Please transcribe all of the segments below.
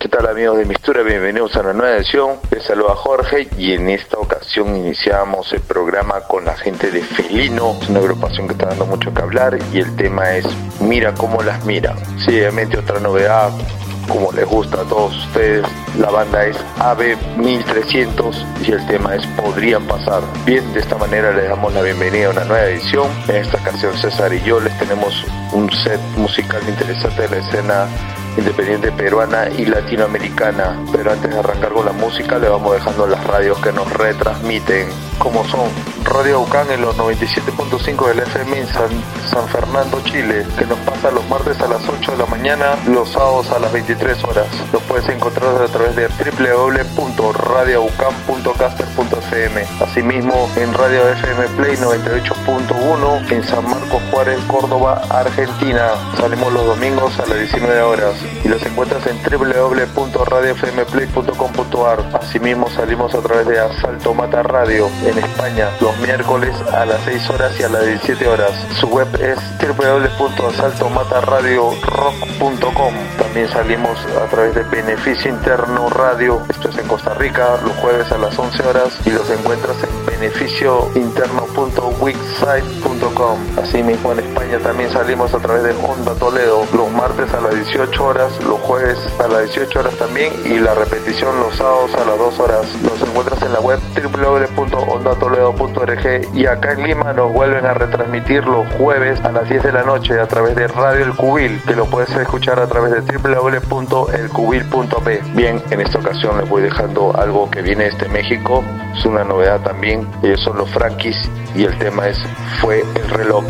¿Qué tal, amigos de Mistura? Bienvenidos a una nueva edición. Les saluda Jorge y en esta ocasión iniciamos el programa con la gente de Felino. Es una agrupación que está dando mucho que hablar y el tema es Mira cómo las mira. Sí, obviamente otra novedad, como les gusta a todos ustedes, la banda es AB 1300 y el tema es Podrían Pasar. Bien, de esta manera les damos la bienvenida a una nueva edición. En esta ocasión César y yo les tenemos un set musical interesante de la escena independiente peruana y latinoamericana, pero antes de arrancar con la música le vamos dejando las radios que nos retransmiten, como son Radio Ucán en los 97.5 del FM en San Fernando, Chile, que nos pasa los martes a las 8 de la mañana, los sábados a las 23 horas. Los puedes encontrar a través de www.radioucam.caster.fm. Asimismo en Radio FM Play 98.1 en San Marcos Juárez, Córdoba, Argentina. Salimos los domingos a las 19 horas y los encuentras en www.radiofmplay.com.ar. Asimismo salimos a través de Asalto Mata Radio en España los miércoles a las 6 horas y a las 17 horas. Su web es www.asaltomataradiorock.com. También salimos a través de Beneficio Interno Radio, esto es en Costa Rica, los jueves a las 11 horas y los encuentras en beneficiointerno.wixsite.com. Asimismo en España también salimos a través de Onda Toledo los martes a las 18 horas, los jueves a las 18 horas también y la repetición los sábados a las 2 horas. Los encuentras en la web www.ondatoledo.org y acá en Lima nos vuelven a retransmitir los jueves a las 10 de la noche a través de Radio El Cubil, que lo puedes escuchar a través de www.elcubil.p. Bien, en esta ocasión les voy dejando algo que viene desde México, es una novedad también, ellos son los Frankis y el tema es Fue el reloj.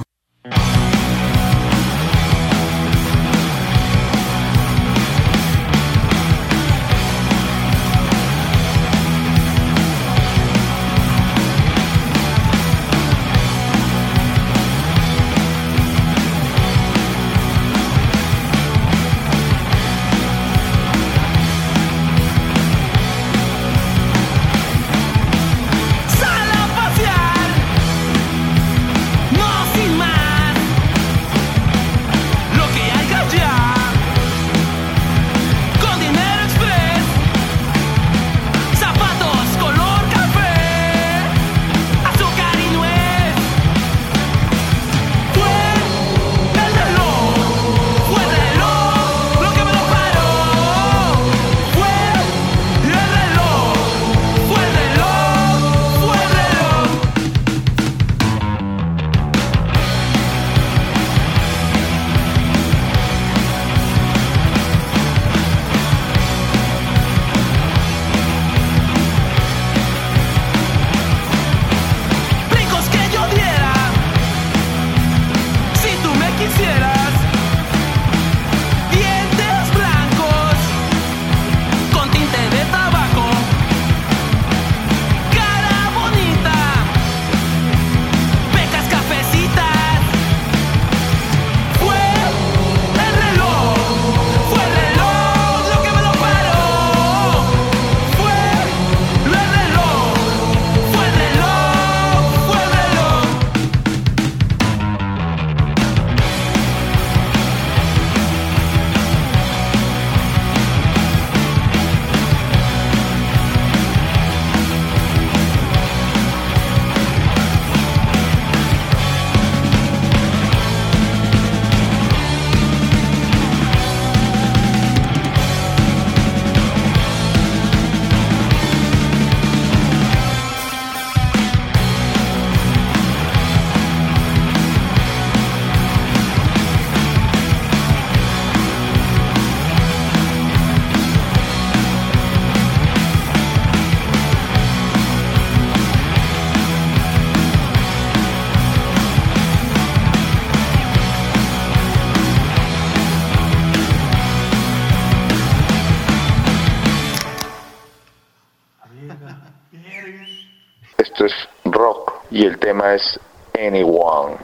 Esto es rock y el tema es Anyone.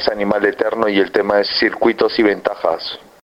es Animal Eterno y el tema es Circuitos y Ventajas.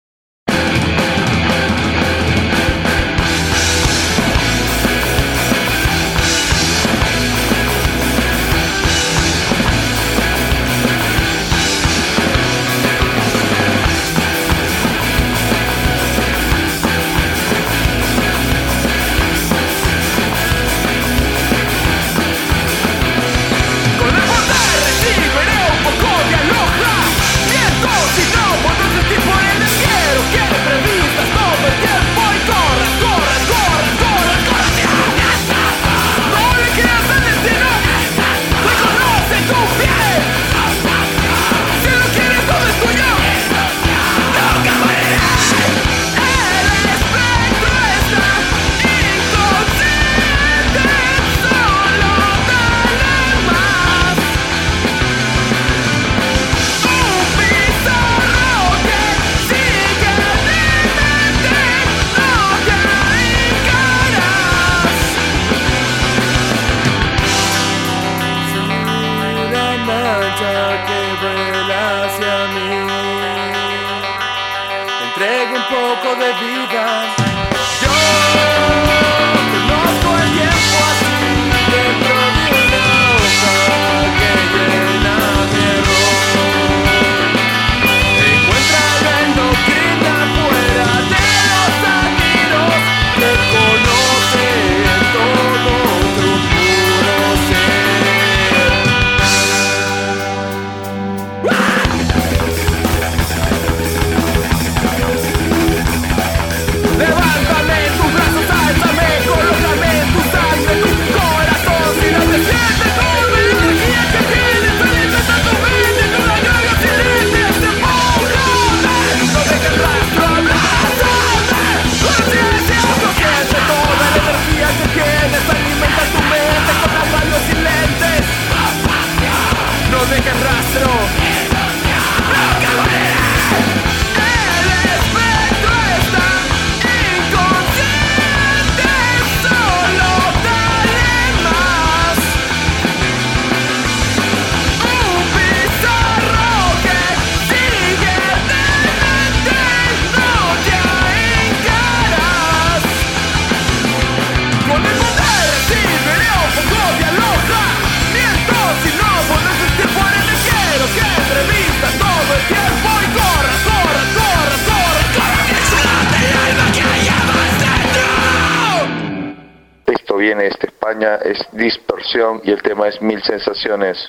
Viene esta España, es Dispersión y el tema es Mil Sensaciones.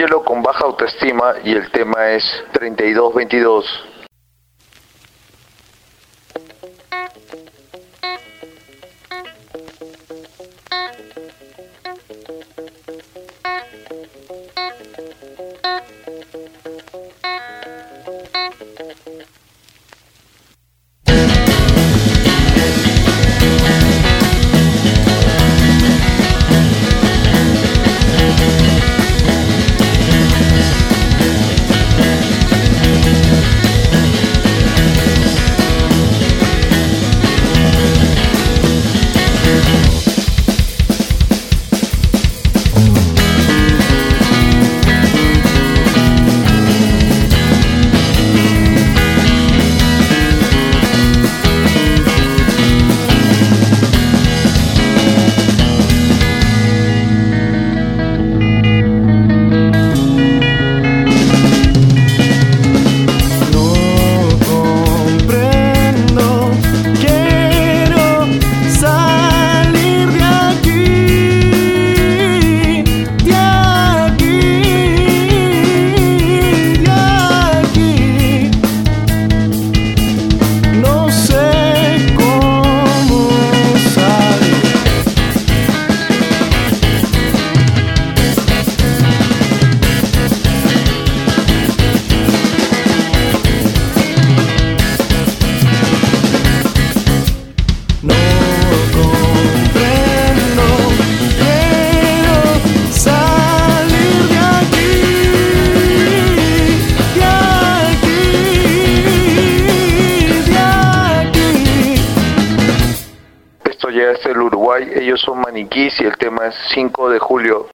Angelo con baja autoestima y el tema es 3222. Ellos son Maniquís y el tema es 5 de julio.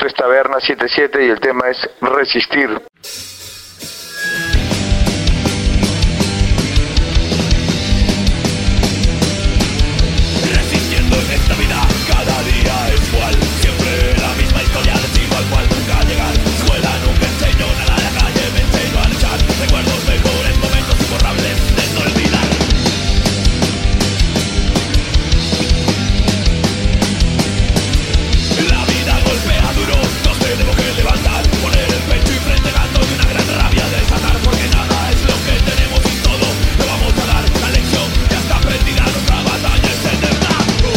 Esto es Taberna 77 y el tema es resistir. Resistiendo en esta vida, cada día es igual. Siempre la misma historia, decido al cual nunca llegar. Escuela nunca enseñó nada, la calle me enseñó a luchar. Recuerdos mejores, momentos imborrables de no olvidar. La vida golpea duro, nos tenemos que levantar, poner el pecho y frente gato y una gran rabia desatar. Porque nada es lo que tenemos y todo lo vamos a dar. La lección ya está aprendida, nuestra batalla es eterna.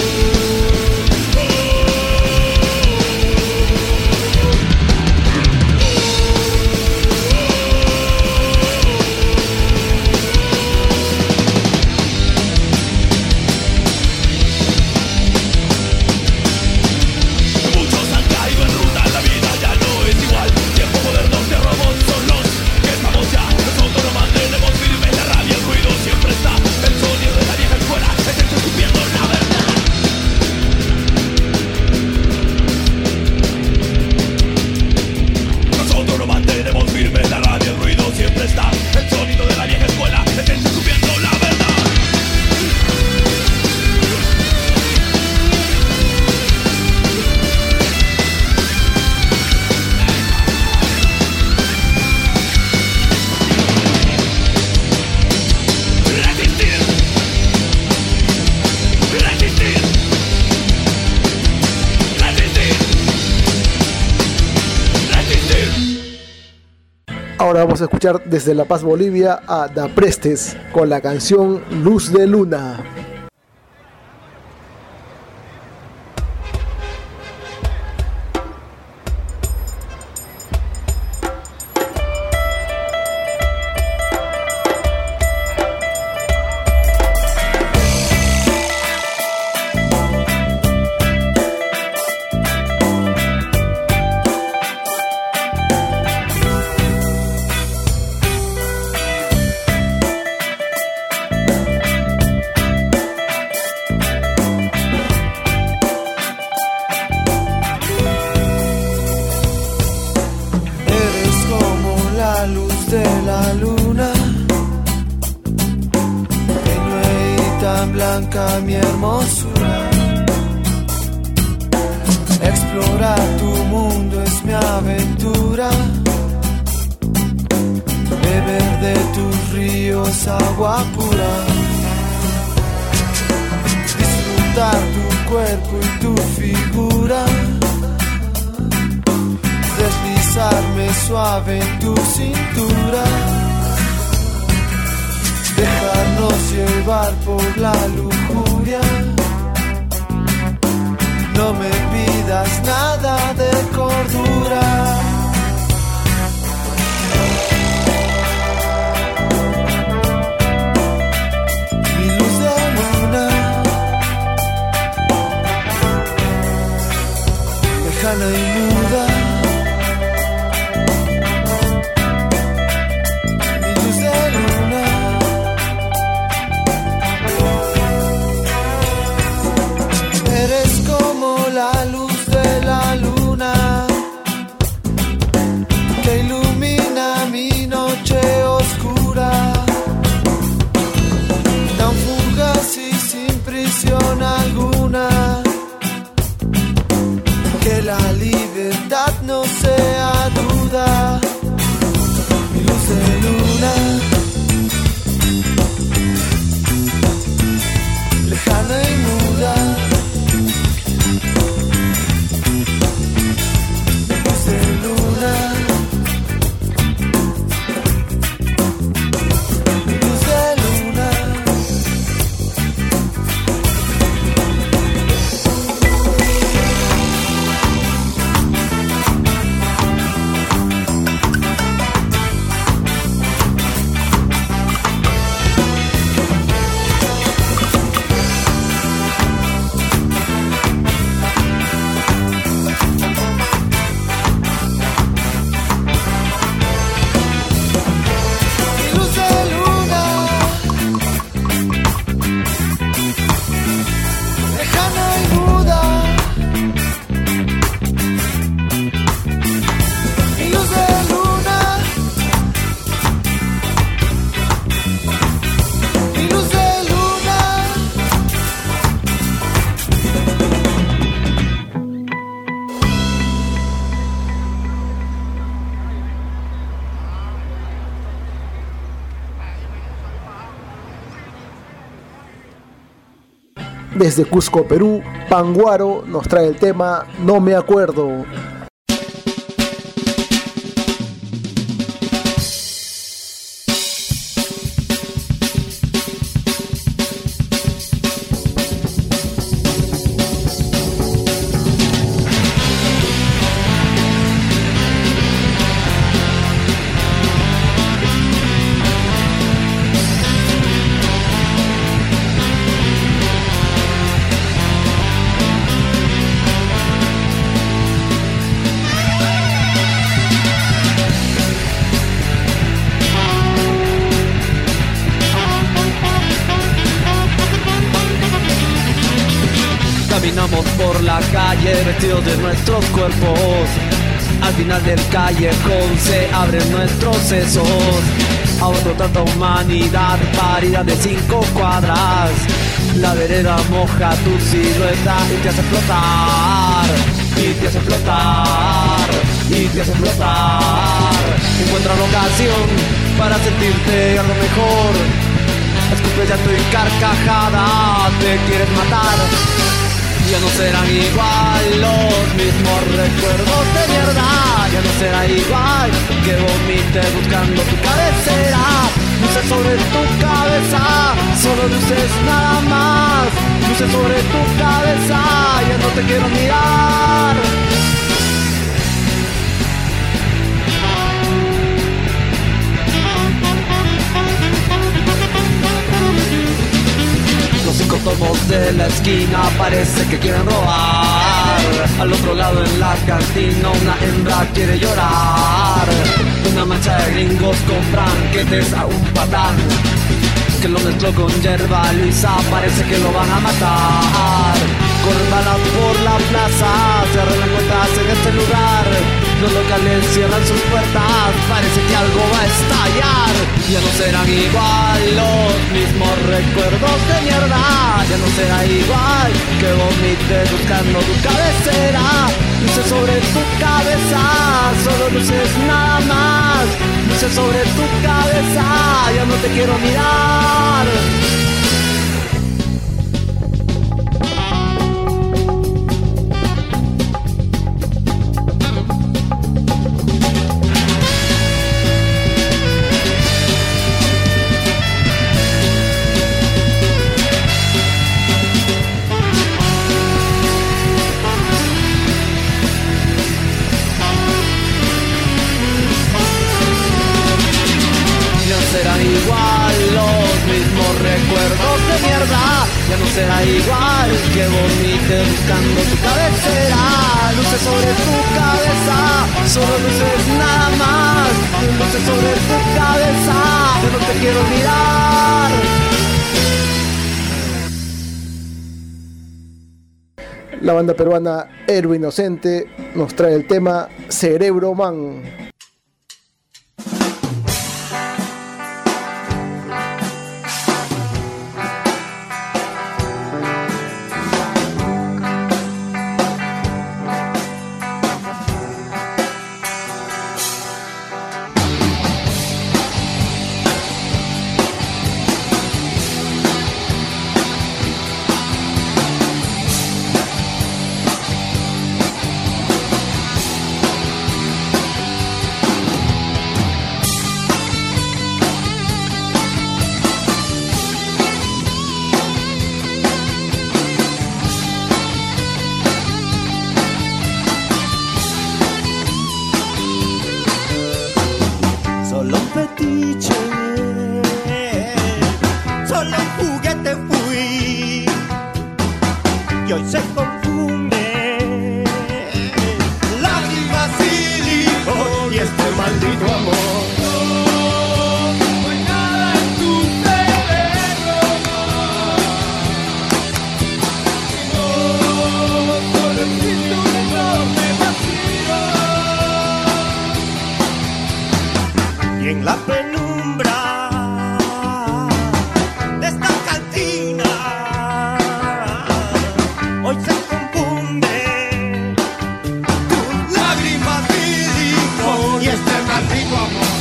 Muchos han caído en ruta, la vida ya no es igual. Tiempos modernos de robots son los que estamos ya. Nosotros nos mantenemos firmes, la rabia, el ruido siempre está. El sonido de la vieja escuela es el escupiendo la verdad. Nosotros nos mantenemos firmes, la rabia, el ruido siempre está. El sonido de la vieja escuela es el escupiendo la verdad. Resistir. Resistir. Resistir. Resistir. Ahora vamos a escuchar desde La Paz, Bolivia, a Da Prestes con la canción Luz de Luna. Eres como la luz de la luna, tenue y tan blanca mi hermosura. Explorar tu mundo es mi aventura, beber de tus ríos agua pura, disfrutar tu cuerpo y tu figura, deslizarme suave en tu cintura, dejarnos llevar por la lujuria. No me pidas nada de cordura. Mi luz de luna, lejana y muda. Mi luz de luna, eres como la luz de la luna que ilumina mi noche oscura, tan fugaz y sin prisión alguna, que la libertad no sea duda. Mi luz de luna, lejana y muda. Desde Cusco, Perú, Panguaro nos trae el tema No me acuerdo. Caminamos por la calle vestidos de nuestros cuerpos. Al final del callejón se abren nuestros sesos. Ahorro tanta humanidad, parida de 5 cuadras. La vereda moja tu silueta y te hace flotar. Y te hace flotar. Y te hace flotar. Encuentra una ocasión para sentirte algo mejor. Escupe llanto y carcajada, te quieres matar. Ya no serán igual los mismos recuerdos de mierda. Ya no será igual que vomite buscando tu cabecera. Luces sobre tu cabeza, solo luces nada más. Luces sobre tu cabeza, ya no te quiero mirar. Los 5 tomos de la esquina parece que quieren robar. Al otro lado en la cantina una hembra quiere llorar. Una mancha de gringos compran banquetes a un patán que lo mezcló con hierba Luisa, parece que lo van a matar. Corren balas por la plaza, se arreglan cuentas en este lugar. Los locales cierran sus puertas, parece que algo va a estallar. Ya no serán igual los mismos recuerdos de mierda. Ya no será igual que vomites buscando tu cabecera. Luces sobre tu cabeza, solo luces nada más. Luces sobre tu cabeza, ya no te quiero mirar. Serán igual los mismos recuerdos de mierda. Ya no será igual que vomites buscando tu cabecera. Luces sobre tu cabeza, solo luces nada más. Luces sobre tu cabeza, yo no te quiero mirar. La banda peruana Héroe Inocente nos trae el tema Cerebro Man. Tus lágrimas, mi licor y este maldito amor.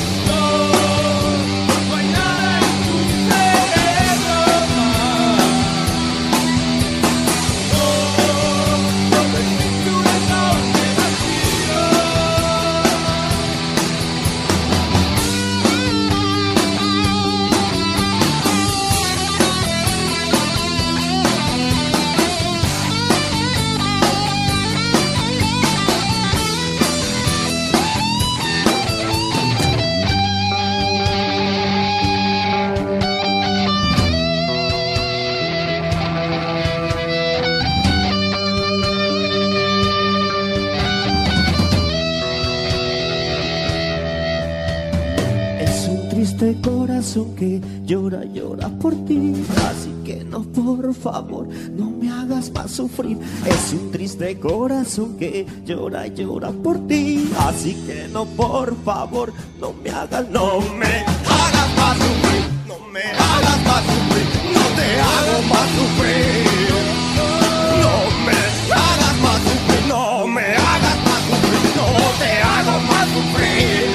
triste corazón que llora, llora por ti. Así que no, por favor, no me hagas más sufrir. Es un triste corazón que llora, llora por ti. Así que no, por favor, no me hagas más sufrir. No me hagas más sufrir. No te hago más sufrir. No me hagas más sufrir. No me hagas más sufrir. No te hago más sufrir.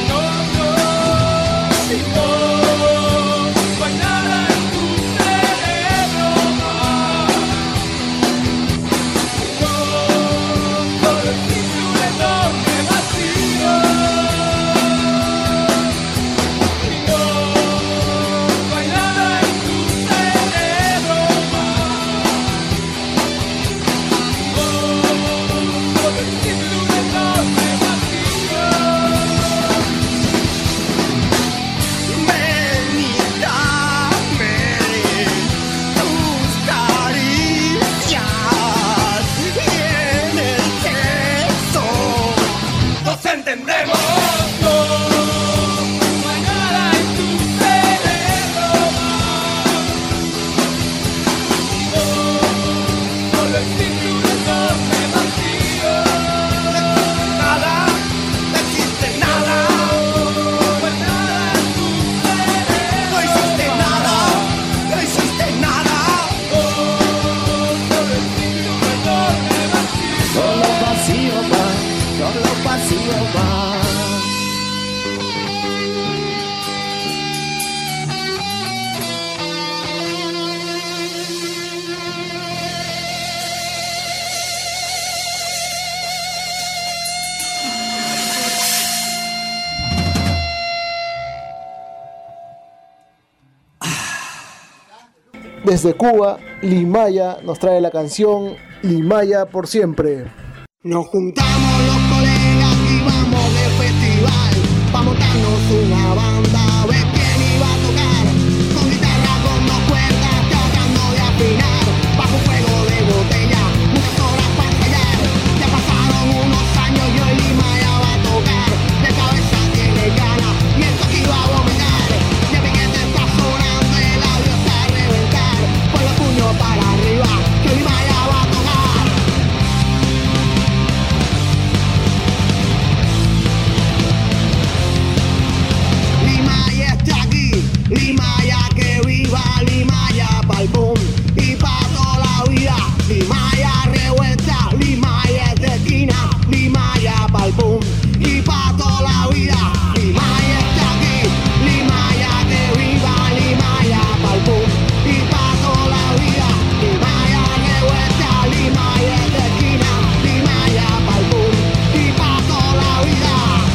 Desde Cuba, Limaya nos trae la canción Limaya por siempre. Nos juntamos los colegas y vamos de festival, pa' montarnos una banda, a ver quién iba a tocar, con guitarra con dos cuerdas, tratando de afinar, bajo fuego de botella, muchas horas para ensayar, ya pasaron unos años y hoy Limaya va a tocar, de cabeza tiene ganas y esto aquí va a vomitar, y el piquete está sonando, el audio está a reventar, pon los puños para arriba, que hoy Limaya va a tocar. Limaya que viva, Limaya pa'l boom y pa' toda la vida. Limaya revuelta, Limaya de esquina, Limaya pa'l boom y pa' toda la vida. Limaya está aquí, Limaya que viva, Limaya pa'l boom y pa' toda la vida. Limaya revuelta, Limaya de esquina, Limaya pa'l boom y pa' toda la vida.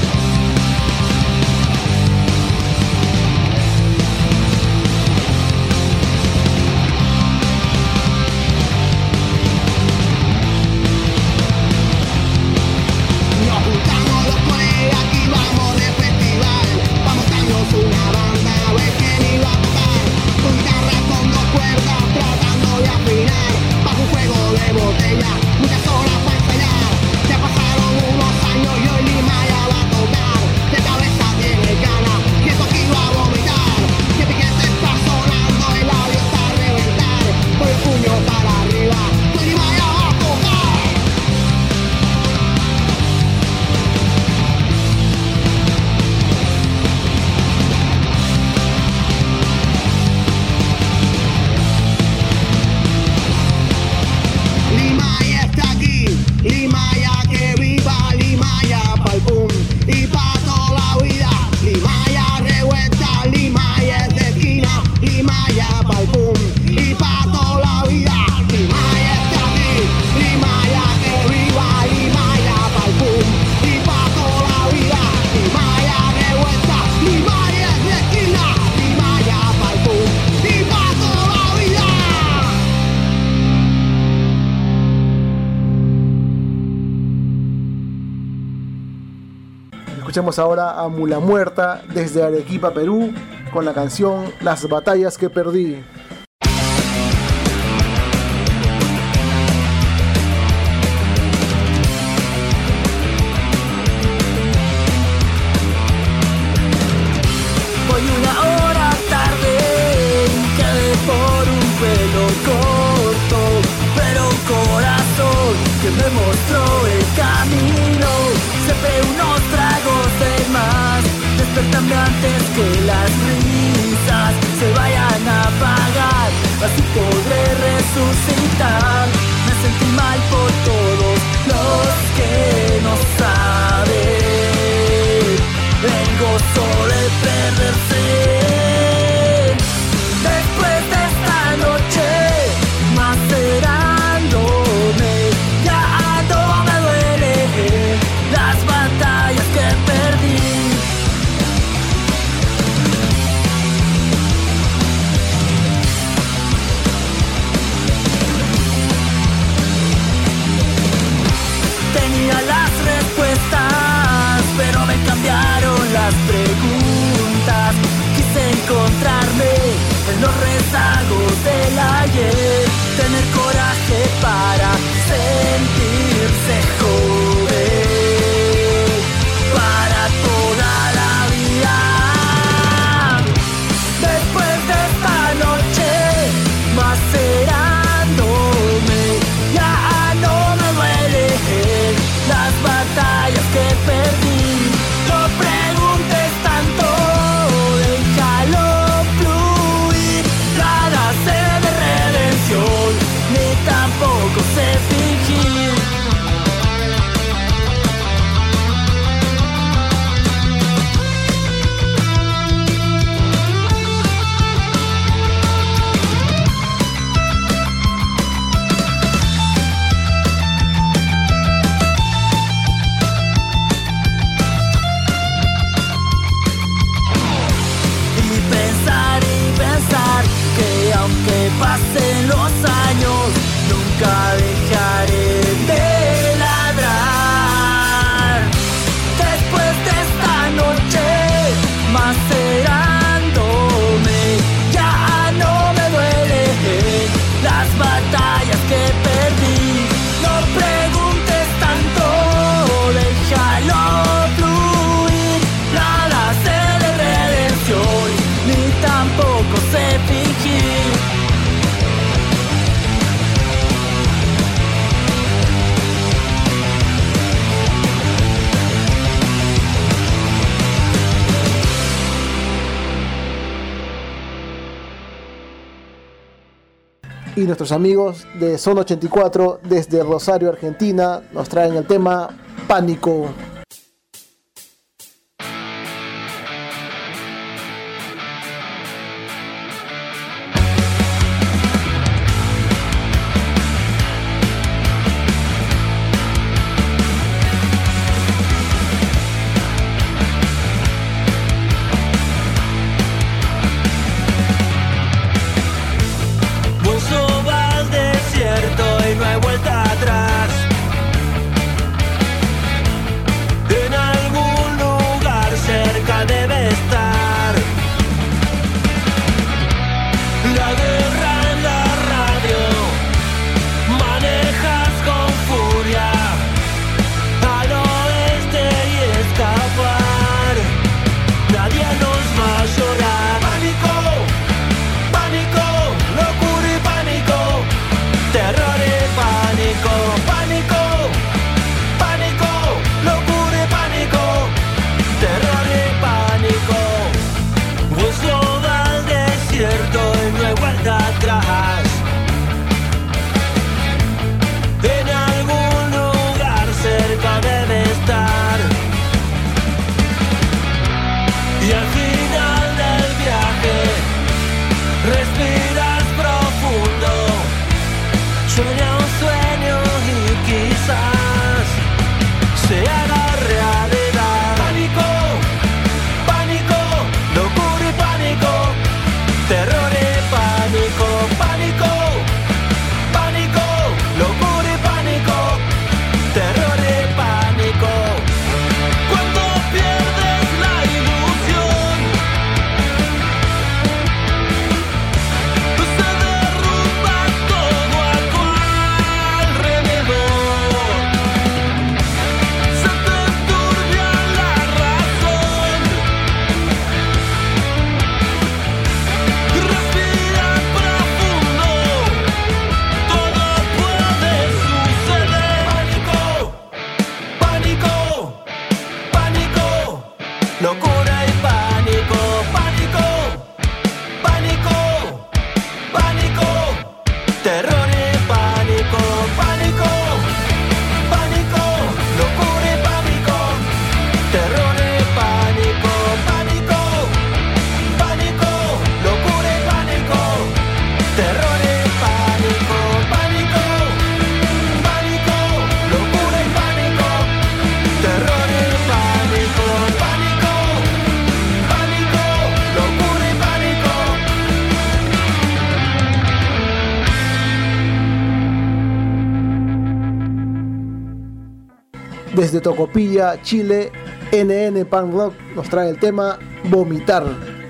Escuchemos ahora a Mula Muerta desde Arequipa, Perú, con la canción Las batallas que perdí. Voy una hora despertame antes que las risas se vayan a apagar, así podré resucitar. Me sentí mal por todos los que no saben el gozo de perderse. Después de esta noche macerándome, ya no me duele las batallas que perdí. Tenía las respuestas, pero me cambiaron las preguntas. Quise encontrarme en los rezagos del ayer, tener coraje para sentirse joven para toda la vida. Después de esta noche macerándome, ya no me duele las batallas que perdí. No preguntes tanto, déjalo fluir. Nada sé de redención, ni tampoco sé fingir. Y pensar que aunque pasen los años, nunca dejaré de ladrar. Después de esta noche macerándome, ya no me duele las batallas que perdí. No preguntes tanto, déjalo fluir. Nada sé de redención, ni tampoco sé fingir. Y nuestros amigos de Zona 84 desde Rosario, Argentina, nos traen el tema Pánico. Buzo va al desierto y no hay vuelta atrás. Desde Tocopilla, Chile, NN Punk Rock nos trae el tema Vomitar.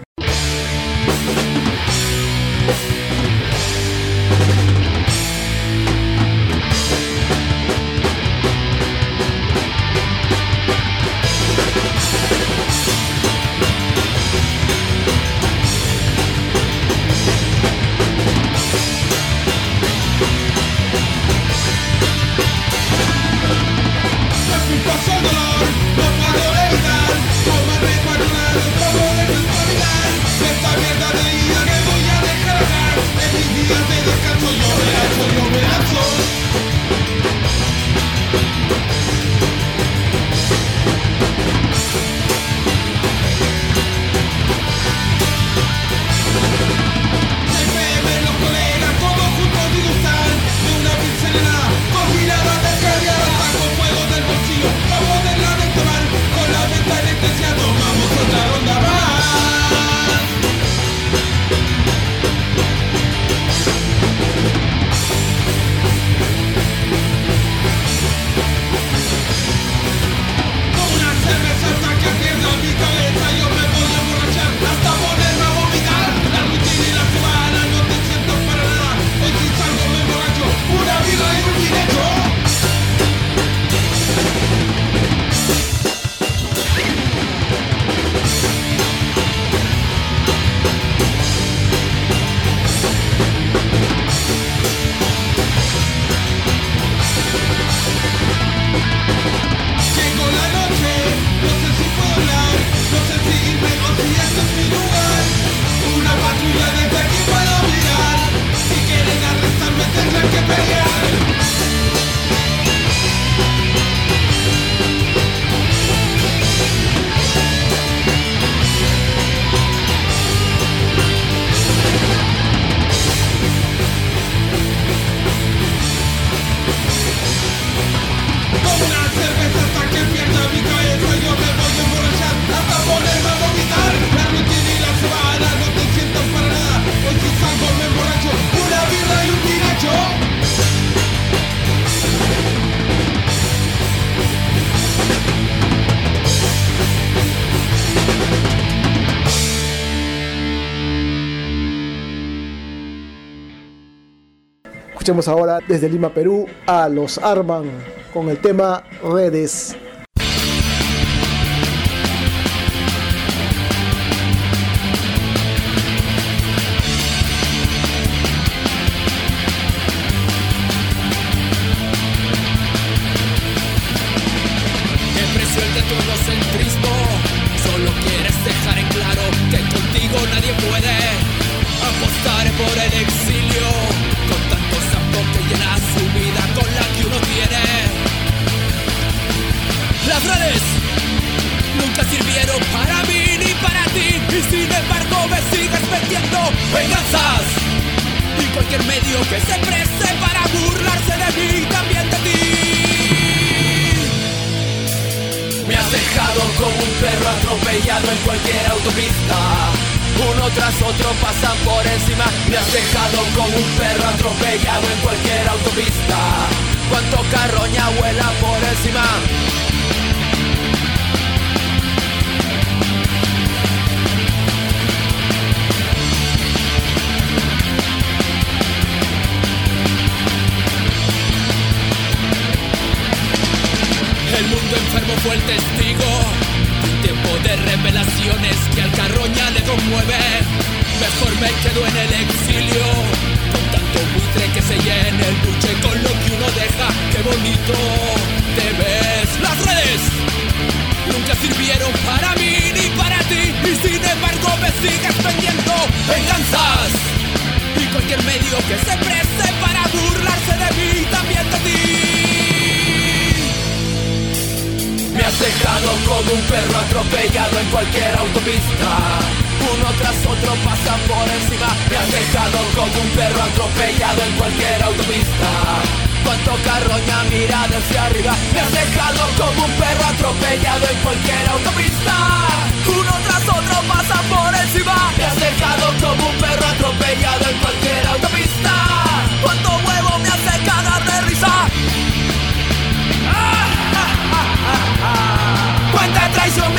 Escuchemos ahora desde Lima, Perú, a Los Arman con el tema Redes.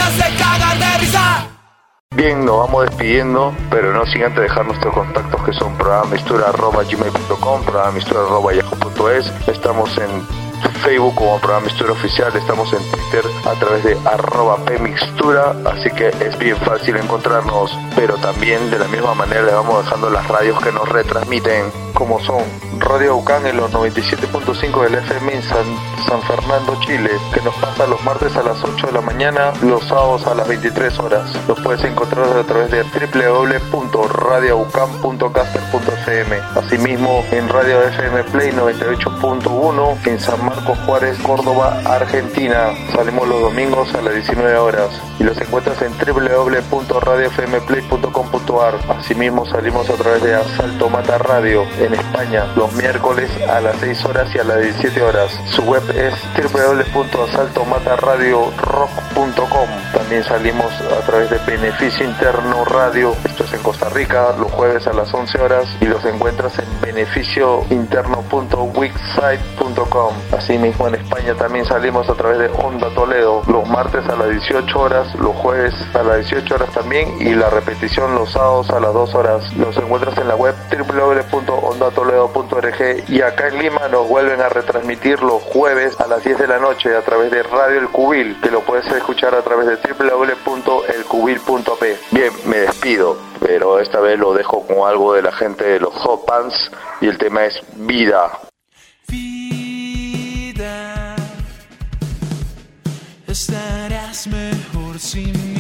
hace cagar de risa. Bien, nos vamos despidiendo, pero no sin antes dejar nuestros contactos que son programamistura@gmail.com, programamistura@yahoo.es. Estamos en Facebook como Programa Mistura Oficial, estamos en Twitter a través de @pmixtura, así que es bien fácil encontrarnos, pero también de la misma manera les vamos dejando las radios que nos retransmiten, como son Radio Aucán en los 97.5 del FM en San Fernando, Chile, que nos pasa los martes a las 8 de la mañana, los sábados a las 23 horas. Los puedes encontrar a través de www.radioaucán.caster.fm. Asimismo en Radio FM Play 98.1 en San Marcos Juárez, Córdoba, Argentina. Salimos los domingos a las 19 horas y los encuentras en www.radiofmplay.com.ar. Asimismo salimos a través de Asalto Mata Radio en España los miércoles a las 6 horas y a las 17 horas. Su web es www.asaltomataradiorock.com. También salimos a través de Beneficio Interno Radio, esto es en Costa Rica, los jueves a las 11 horas y los encuentras en beneficiointerno.wixsite.com. Asimismo en España también salimos a través de Onda Toledo los martes a las 18 horas, los jueves a las 18 horas también y la repetición los sábados a las 2 horas. Los encuentras en la web www.ondatoledo.org y acá en Lima nos vuelven a retransmitir los jueves a las 10 de la noche a través de Radio El Cubil, que lo puedes escuchar a través de www.elcubil.p. Bien, me despido, pero esta vez lo dejo con algo de la gente de los Hot Pants y el tema es Vida. Vida, estarás mejor sin mí.